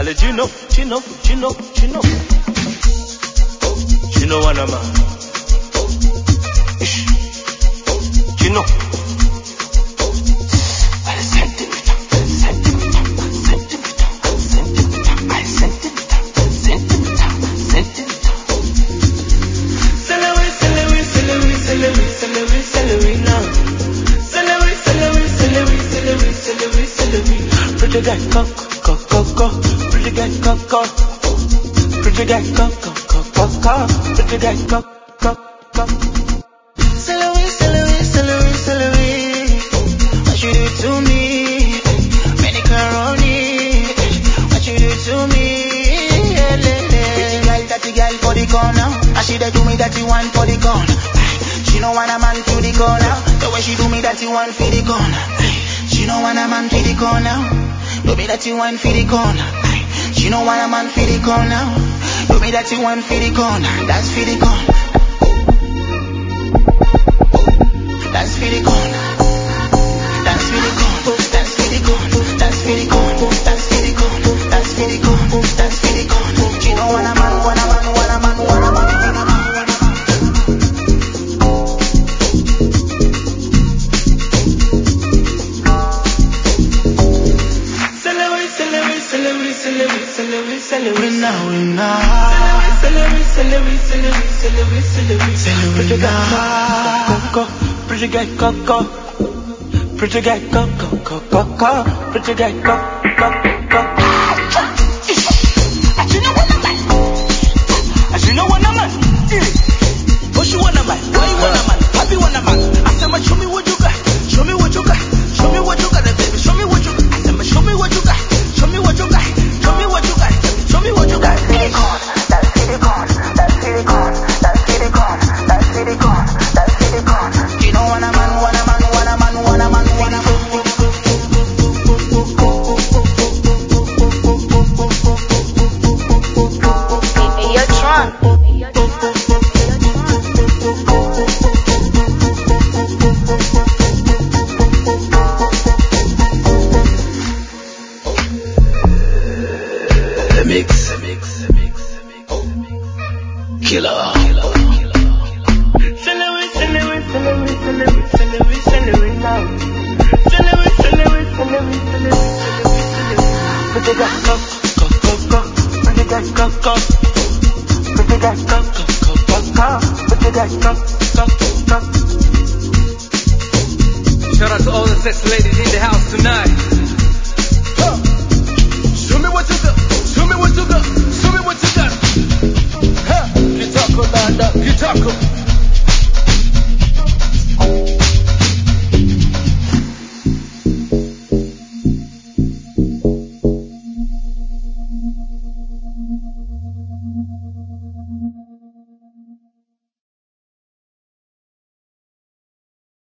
Ale Gino, Gino, Gino, Gino. Gino wanama. Gino. Ale centimeter, centimeter, centimeter, centimeter, I centimeter, centimeter, centimeter. Celery, celery, celery, celery, celery, celery now. Celery, celery, celery, celery, celery, celery. Pretty guy, cock, cock, cock, cock. Pretty guy, cock, cock. Pretty guy, cock, cock, cock, cock, cock. Pretty guy, cock, cock, cock. Celery, celery, celery, celery. What you do to me? Macaroni. What you do to me? Pretty girl, dirty girl for the corner. And she dey do me dirty one for the corner. She no want a man to the corner. The way she do me dirty one for the corner. She no want a man for the corner. Do me dirty one for the corner. She no want a man for the corner. Do me dirty one for the corner. That's for the corner. That's for the corner. That's for the corner. That's for the corner. That's for the corner. That's for the corner. That's for the corner. That's for the corner. She don't want a man, want a man, want a man, want a man. Celery, celery, celery, celery, celery, celery now, now. Celery, celery, celery, celery, celery, celery. Pretty guy, coco, pretty guy, coco. Pretty guy, coco, coco, coco. Pretty guy, coco, coco. You know what I'm like? You know what I'm like? What you want, man? Why you want, man? Happy want, man? I said, man, show me what you got. Show me what you got. Show me what you got, baby. Show me what you got. I said, man, show me what you got. Show me what you got. Show me what you got. Show me what you got. That's silicone. That's silicone. That's silicone. That's silicone. That's silicone. You know want a man, want a man, want a man, want a man, want a man. Hey, you're drunk. The mix. Killer. Celery, celery, celery, celery, celery, celery now. Celery, celery, celery, celery, celery, celery. Pretty guy, cock, cock, cock, cock. Pretty guy, cock, cock. Pretty guy, cock, cock, cock, cock, cock. Pretty guy, cock, cock, cock. Shout out to all the sexy ladies in the house tonight. Show me what you got. Show me what you got. Show me what you got. Huh? Kitako, dada, kitako.